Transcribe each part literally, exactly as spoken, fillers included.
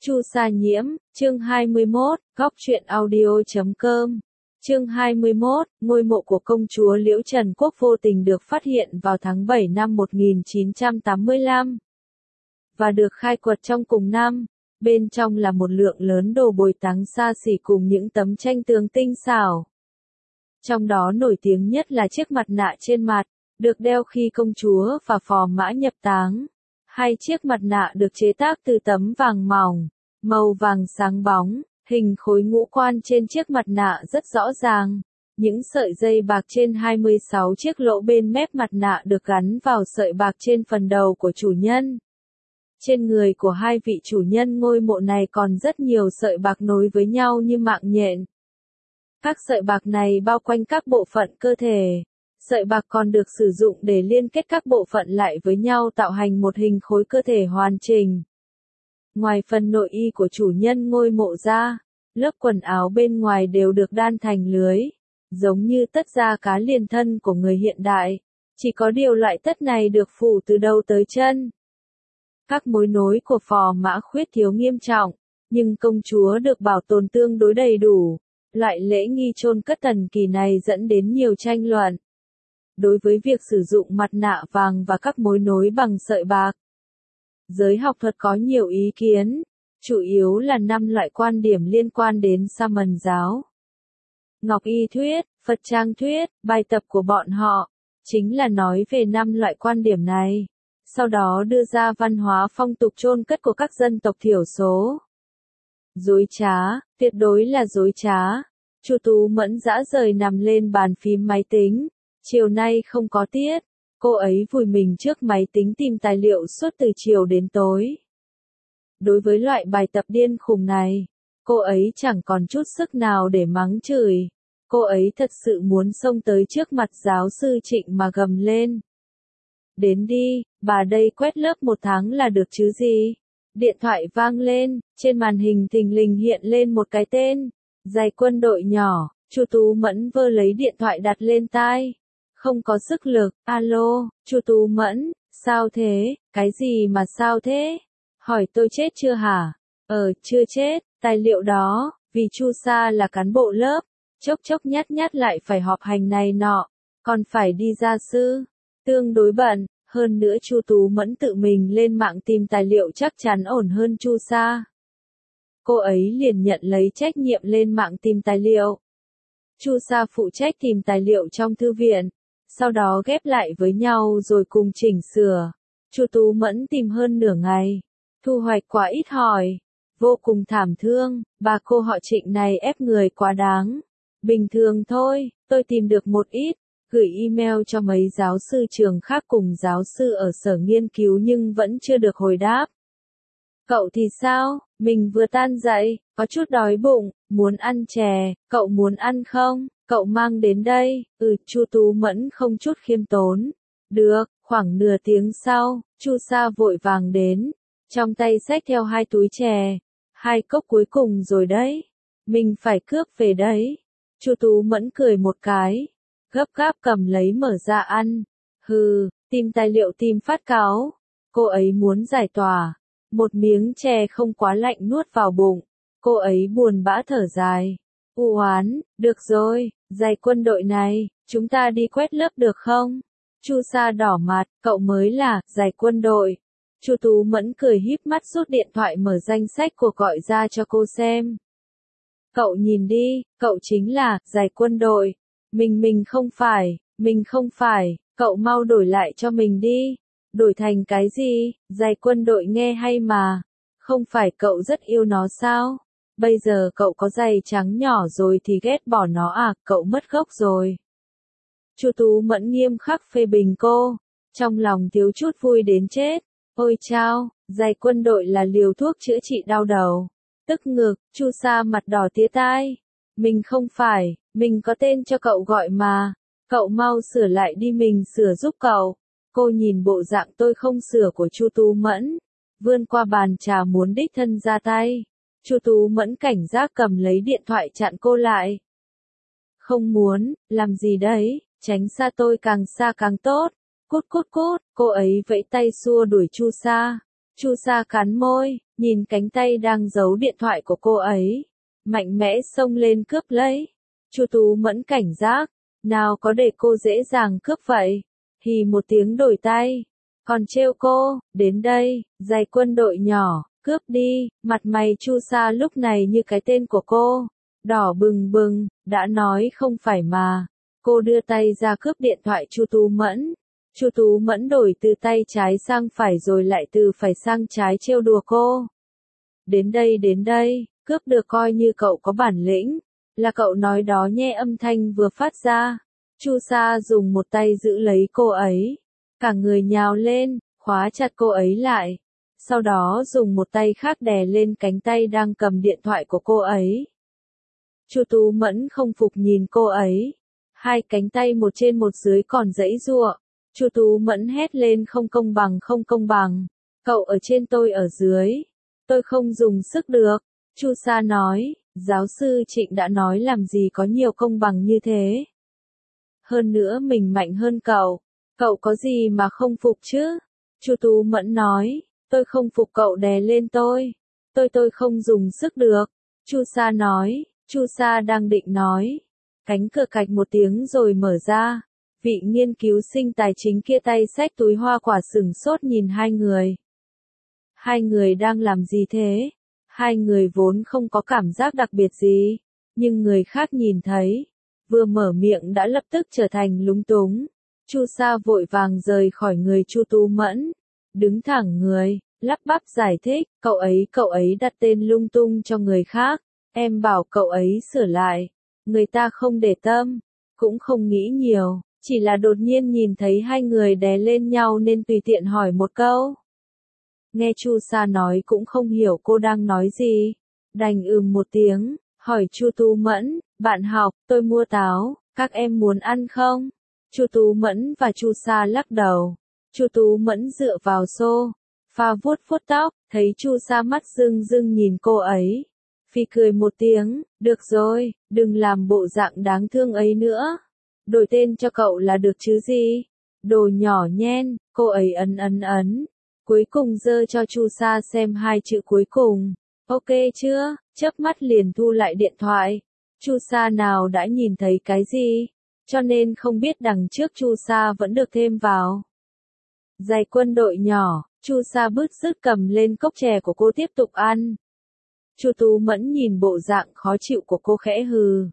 Chu Sa Nhiễm, chương hai mươi mốt, góc truyện audio chấm com. Chương hai mươi mốt, ngôi mộ của công chúa Liễu Trần Quốc vô tình được phát hiện vào tháng bảy năm một nghìn chín trăm tám mươi lăm và được khai quật trong cùng năm. Bên trong là một lượng lớn đồ bồi táng xa xỉ cùng những tấm tranh tường tinh xảo. Trong đó nổi tiếng nhất là chiếc mặt nạ trên mặt, được đeo khi công chúa và phò mã nhập táng. Hai chiếc mặt nạ được chế tác từ tấm vàng mỏng, màu vàng sáng bóng, hình khối ngũ quan trên chiếc mặt nạ rất rõ ràng. Những sợi dây bạc trên hai mươi sáu chiếc lỗ bên mép mặt nạ được gắn vào sợi bạc trên phần đầu của chủ nhân. Trên người của hai vị chủ nhân ngôi mộ này còn rất nhiều sợi bạc nối với nhau như mạng nhện. Các sợi bạc này bao quanh các bộ phận cơ thể. Sợi bạc còn được sử dụng để liên kết các bộ phận lại với nhau tạo thành một hình khối cơ thể hoàn chỉnh. Ngoài phần nội y của chủ nhân ngôi mộ ra, lớp quần áo bên ngoài đều được đan thành lưới, giống như tất da cá liền thân của người hiện đại. Chỉ có điều loại tất này được phủ từ đầu tới chân. Các mối nối của phò mã khuyết thiếu nghiêm trọng, nhưng công chúa được bảo tồn tương đối đầy đủ. Loại lễ nghi chôn cất thần kỳ này dẫn đến nhiều tranh luận. Đối với việc sử dụng mặt nạ vàng và các mối nối bằng sợi bạc, giới học thuật có nhiều ý kiến, chủ yếu là năm loại quan điểm liên quan đến Sa mân giáo. Ngọc Y thuyết, Phật Trang thuyết, bài tập của bọn họ, chính là nói về năm loại quan điểm này, sau đó đưa ra văn hóa phong tục chôn cất của các dân tộc thiểu số. Dối trá, tuyệt đối là dối trá. Chu Tú Mẫn dã rời nằm lên bàn phím máy tính. Chiều nay không có tiết, cô ấy vùi mình trước máy tính tìm tài liệu suốt từ chiều đến tối. Đối với loại bài tập điên khùng này, cô ấy chẳng còn chút sức nào để mắng chửi. Cô ấy thật sự muốn xông tới trước mặt giáo sư Trịnh mà gầm lên. Đến đi, bà đây quét lớp một tháng là được chứ gì? Điện thoại vang lên, trên màn hình thình lình hiện lên một cái tên. Giày quân đội nhỏ. Chu Tú Mẫn vơ lấy điện thoại đặt lên tai. Không có sức lực, alo, Chu Tú Mẫn, sao thế, cái gì mà sao thế? Hỏi tôi chết chưa hả? Ờ, chưa chết, tài liệu đó, vì Chu Sa là cán bộ lớp, chốc chốc nhát nhát lại phải họp hành này nọ, còn phải đi gia sư, tương đối bận, hơn nữa Chu Tú Mẫn tự mình lên mạng tìm tài liệu chắc chắn ổn hơn Chu Sa. Cô ấy liền nhận lấy trách nhiệm lên mạng tìm tài liệu. Chu Sa phụ trách tìm tài liệu trong thư viện, sau đó ghép lại với nhau rồi cùng chỉnh sửa. Chu Tú Mẫn tìm hơn nửa ngày, thu hoạch quá ít hỏi, vô cùng thảm thương, bà cô họ Trịnh này ép người quá đáng. Bình thường thôi, tôi tìm được một ít, gửi email cho mấy giáo sư trường khác cùng giáo sư ở sở nghiên cứu nhưng vẫn chưa được hồi đáp. Cậu thì sao? Mình vừa tan dậy, có chút đói bụng, muốn ăn chè, cậu muốn ăn không? Cậu mang đến đây. Ừ, Chu Tú Mẫn không chút khiêm tốn. Được, khoảng nửa tiếng sau, Chu Sa vội vàng đến, trong tay xách theo hai túi chè, hai cốc cuối cùng rồi đấy. Mình phải cướp về đấy. Chu Tú Mẫn cười một cái, gấp gáp cầm lấy mở ra ăn. Hừ, tìm tài liệu tìm phát cáo. Cô ấy muốn giải tỏa. Một miếng chè không quá lạnh nuốt vào bụng. Cô ấy buồn bã thở dài. U oán, được rồi, giày quân đội này, chúng ta đi quét lớp được không? Chu Sa đỏ mặt, cậu mới là, giày quân đội. Chu Tú Mẫn cười híp mắt rút điện thoại mở danh sách cuộc gọi ra cho cô xem. Cậu nhìn đi, cậu chính là, giày quân đội. Mình mình không phải, mình không phải, cậu mau đổi lại cho mình đi. Đổi thành cái gì, giày quân đội nghe hay mà. Không phải cậu rất yêu nó sao? Bây giờ cậu có giày trắng nhỏ rồi thì ghét bỏ nó à, cậu mất gốc rồi. Chu Tú Mẫn nghiêm khắc phê bình cô, trong lòng thiếu chút vui đến chết. Ôi chao, giày quân đội là liều thuốc chữa trị đau đầu. Tức ngực, Chu Sa mặt đỏ tía tai. Mình không phải, mình có tên cho cậu gọi mà. Cậu mau sửa lại đi, mình sửa giúp cậu. Cô nhìn bộ dạng tôi không sửa của Chu Tú Mẫn, vươn qua bàn trà muốn đích thân ra tay. Chu Tú Mẫn cảnh giác cầm lấy điện thoại chặn cô lại. Không muốn, làm gì đấy, tránh xa tôi càng xa càng tốt. Cút cút cút, cô ấy vẫy tay xua đuổi Chu Sa. Chu Sa cắn môi, nhìn cánh tay đang giấu điện thoại của cô ấy, mạnh mẽ xông lên cướp lấy. Chu Tú Mẫn cảnh giác, nào có để cô dễ dàng cướp vậy. Hì một tiếng đổi tay, còn trêu cô, đến đây, giày quân đội nhỏ, cướp đi. Mặt mày Chu Sa lúc này như cái tên của cô, đỏ bừng bừng, đã nói không phải mà. Cô đưa tay ra cướp điện thoại Chu Tú Mẫn. Chu Tú Mẫn đổi từ tay trái sang phải rồi lại từ phải sang trái trêu đùa cô. Đến đây đến đây, cướp được coi như cậu có bản lĩnh, là cậu nói đó nhé. Âm thanh vừa phát ra, Chu Sa dùng một tay giữ lấy cô ấy, cả người nhào lên, khóa chặt cô ấy lại, sau đó dùng một tay khác đè lên cánh tay đang cầm điện thoại của cô ấy. Chu Tú Mẫn không phục nhìn cô ấy, hai cánh tay một trên một dưới còn giãy giụa. Chu Tú Mẫn hét lên không công bằng không công bằng, cậu ở trên tôi ở dưới, tôi không dùng sức được. Chu Sa nói, giáo sư Trịnh đã nói làm gì có nhiều công bằng như thế. Hơn nữa mình mạnh hơn cậu, cậu có gì mà không phục chứ? Chu Tú Mẫn nói, tôi không phục cậu đè lên tôi, tôi tôi không dùng sức được. Chu Sa nói, Chu Sa đang định nói, cánh cửa cạch một tiếng rồi mở ra. Vị nghiên cứu sinh tài chính kia tay xách túi hoa quả sửng sốt nhìn hai người. Hai người đang làm gì thế? Hai người vốn không có cảm giác đặc biệt gì, nhưng người khác nhìn thấy, vừa mở miệng đã lập tức trở thành lúng túng. Chu Sa vội vàng rời khỏi người Chu Tú Mẫn, đứng thẳng người, lắp bắp giải thích, cậu ấy cậu ấy đặt tên lung tung cho người khác, em bảo cậu ấy sửa lại, người ta không để tâm, cũng không nghĩ nhiều. Chỉ là đột nhiên nhìn thấy hai người đè lên nhau nên tùy tiện hỏi một câu. Nghe Chu Sa nói cũng không hiểu cô đang nói gì, đành ừm một tiếng, hỏi Chu Tú Mẫn, bạn học, tôi mua táo, các em muốn ăn không? Chu Tú Mẫn và Chu Sa lắc đầu. Chu Tú Mẫn dựa vào xô, pha vuốt vuốt tóc, thấy Chu Sa mắt rưng rưng nhìn cô ấy. Phi cười một tiếng, được rồi, đừng làm bộ dạng đáng thương ấy nữa. Đổi tên cho cậu là được chứ gì? Đồ nhỏ nhen, cô ấy ấn ấn ấn. Cuối cùng giơ cho Chu Sa xem hai chữ cuối cùng. Ok chưa? Chớp mắt liền thu lại điện thoại. Chu Sa nào đã nhìn thấy cái gì? Cho nên không biết đằng trước Chu Sa vẫn được thêm vào. Giày quân đội nhỏ, Chu Sa bứt rứt cầm lên cốc chè của cô tiếp tục ăn. Chu Tú Mẫn nhìn bộ dạng khó chịu của cô khẽ hừ.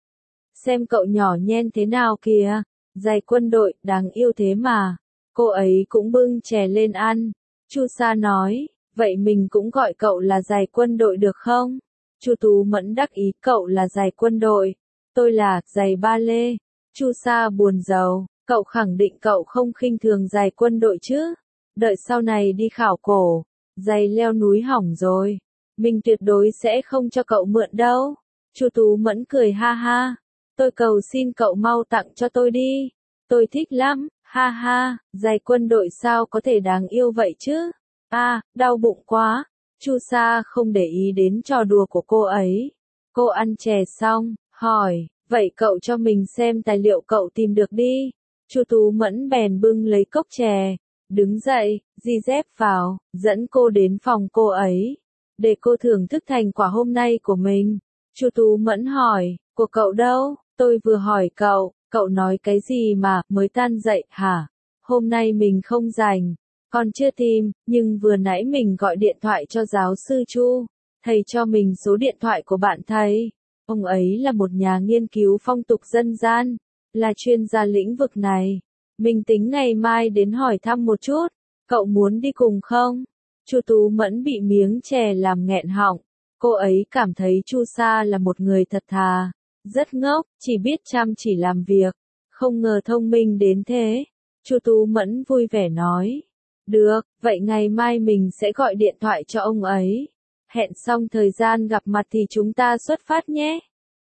Xem cậu nhỏ nhen thế nào kìa, giày quân đội, đáng yêu thế mà. Cô ấy cũng bưng chè lên ăn. Chu Sa nói, vậy mình cũng gọi cậu là giày quân đội được không? Chu Tú Mẫn đắc ý, cậu là giày quân đội, tôi là giày ba lê. Chu Sa buồn rầu, cậu khẳng định cậu không khinh thường giày quân đội chứ? Đợi sau này đi khảo cổ, giày leo núi hỏng rồi, mình tuyệt đối sẽ không cho cậu mượn đâu. Chu Tú Mẫn cười ha ha. Tôi cầu xin cậu mau tặng cho tôi đi. Tôi thích lắm, ha ha, giày quân đội sao có thể đáng yêu vậy chứ? À, đau bụng quá. Chu Sa không để ý đến trò đùa của cô ấy. Cô ăn chè xong, hỏi, vậy cậu cho mình xem tài liệu cậu tìm được đi. Chu Tú Mẫn bèn bưng lấy cốc chè, đứng dậy, di dép vào, dẫn cô đến phòng cô ấy, để cô thưởng thức thành quả hôm nay của mình. Chu Tú Mẫn hỏi, của cậu đâu? Tôi vừa hỏi cậu, cậu nói cái gì mà, mới tan dậy, hả? Hôm nay mình không rảnh, còn chưa tìm, nhưng vừa nãy mình gọi điện thoại cho giáo sư Chu, thầy cho mình số điện thoại của bạn thầy. Ông ấy là một nhà nghiên cứu phong tục dân gian, là chuyên gia lĩnh vực này. Mình tính ngày mai đến hỏi thăm một chút, cậu muốn đi cùng không? Chu Tú Mẫn bị miếng chè làm nghẹn họng, cô ấy cảm thấy Chu Sa là một người thật thà, rất ngốc, chỉ biết chăm chỉ làm việc, không ngờ thông minh đến thế. Chu Tú Mẫn vui vẻ nói, được, vậy ngày mai mình sẽ gọi điện thoại cho ông ấy. Hẹn xong thời gian gặp mặt thì chúng ta xuất phát nhé.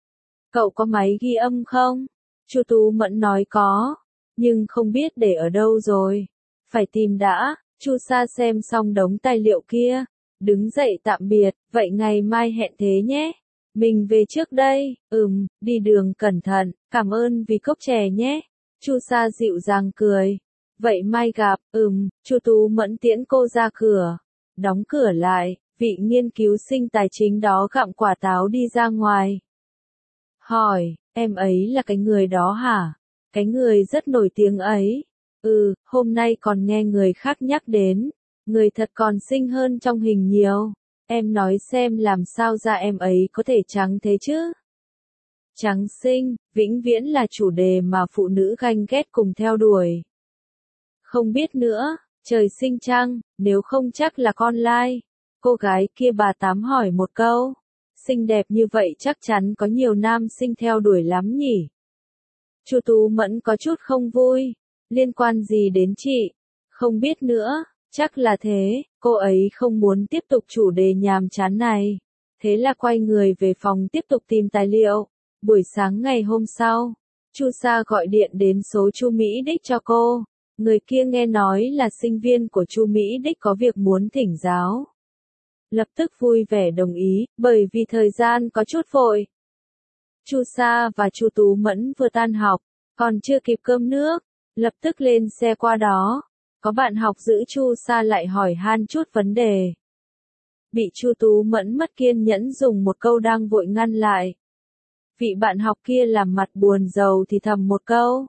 Cậu có máy ghi âm không? Chu Tú Mẫn nói có, nhưng không biết để ở đâu rồi. Phải tìm đã. Chu Sa xem xong đống tài liệu kia, đứng dậy tạm biệt, vậy ngày mai hẹn thế nhé. Mình về trước đây, ừm, đi đường cẩn thận, cảm ơn vì cốc chè nhé. Chu Sa dịu dàng cười. Vậy mai gặp, ừm, Chu Tú Mẫn tiễn cô ra cửa. đóng cửa lại, vị nghiên cứu sinh tài chính đó gặm quả táo đi ra ngoài. Hỏi, em ấy là cái người đó hả? Cái người rất nổi tiếng ấy. Ừ, hôm nay còn nghe người khác nhắc đến. Người thật còn xinh hơn trong hình nhiều. Em nói xem làm sao da em ấy có thể trắng thế chứ? Trắng xinh, vĩnh viễn là chủ đề mà phụ nữ ganh ghét cùng theo đuổi. Không biết nữa, trời sinh chăng, nếu không chắc là con lai. Cô gái kia bà Tám hỏi một câu. Xinh đẹp như vậy chắc chắn có nhiều nam sinh theo đuổi lắm nhỉ? Chu Tú Mẫn có chút không vui. Liên quan gì đến chị? Không biết nữa, chắc là thế, cô ấy không muốn tiếp tục chủ đề nhàm chán này. Thế là quay người về phòng tiếp tục tìm tài liệu. Buổi sáng ngày hôm sau, Chu Sa gọi điện đến số Chu Mỹ Đích cho cô. Người kia nghe nói là sinh viên của Chu Mỹ Đích có việc muốn thỉnh giáo. Lập tức vui vẻ đồng ý, bởi vì thời gian có chút vội. Chu Sa và Chu Tú Mẫn vừa tan học, còn chưa kịp cơm nước, lập tức lên xe qua đó. Có bạn học giữ Chu Sa lại hỏi han chút vấn đề. Bị Chu Tú Mẫn mất kiên nhẫn dùng một câu đang vội ngăn lại. Vị bạn học kia làm mặt buồn rầu thì thầm một câu.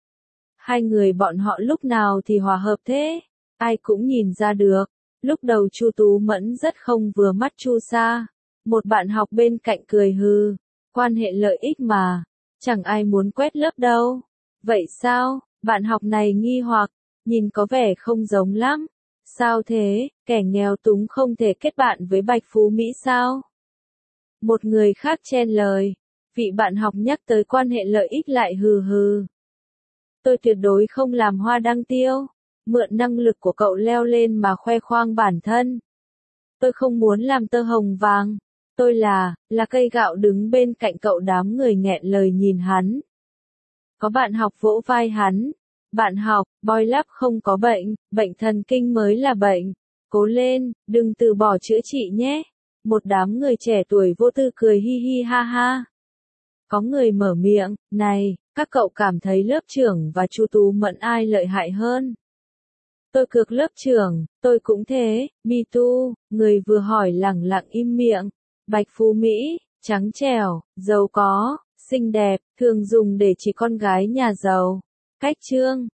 Hai người bọn họ lúc nào thì hòa hợp thế? Ai cũng nhìn ra được. Lúc đầu Chu Tú Mẫn rất không vừa mắt Chu Sa. Một bạn học bên cạnh cười hừ. Quan hệ lợi ích mà. Chẳng ai muốn quét lớp đâu. Vậy sao? Bạn học này nghi hoặc. Nhìn có vẻ không giống lắm. Sao thế? Kẻ nghèo túng không thể kết bạn với Bạch Phú Mỹ sao? Một người khác chen lời. Vị bạn học nhắc tới quan hệ lợi ích lại hừ hừ. Tôi tuyệt đối không làm hoa đăng tiêu. Mượn năng lực của cậu leo lên mà khoe khoang bản thân. Tôi không muốn làm tơ hồng vàng. Tôi là, là cây gạo đứng bên cạnh cậu. Đám người nghẹn lời nhìn hắn. Có bạn học vỗ vai hắn. Bạn học, boy lab không có bệnh, bệnh thần kinh mới là bệnh. Cố lên, đừng từ bỏ chữa trị nhé. Một đám người trẻ tuổi vô tư cười hi hi ha ha. Có người mở miệng, này, các cậu cảm thấy lớp trưởng và Chu Tú Mẫn ai lợi hại hơn? Tôi cược lớp trưởng, tôi cũng thế, me too, người vừa hỏi lẳng lặng im miệng. Bạch Phú Mỹ, trắng trẻo, giàu có, xinh đẹp, thường dùng để chỉ con gái nhà giàu. Cách chương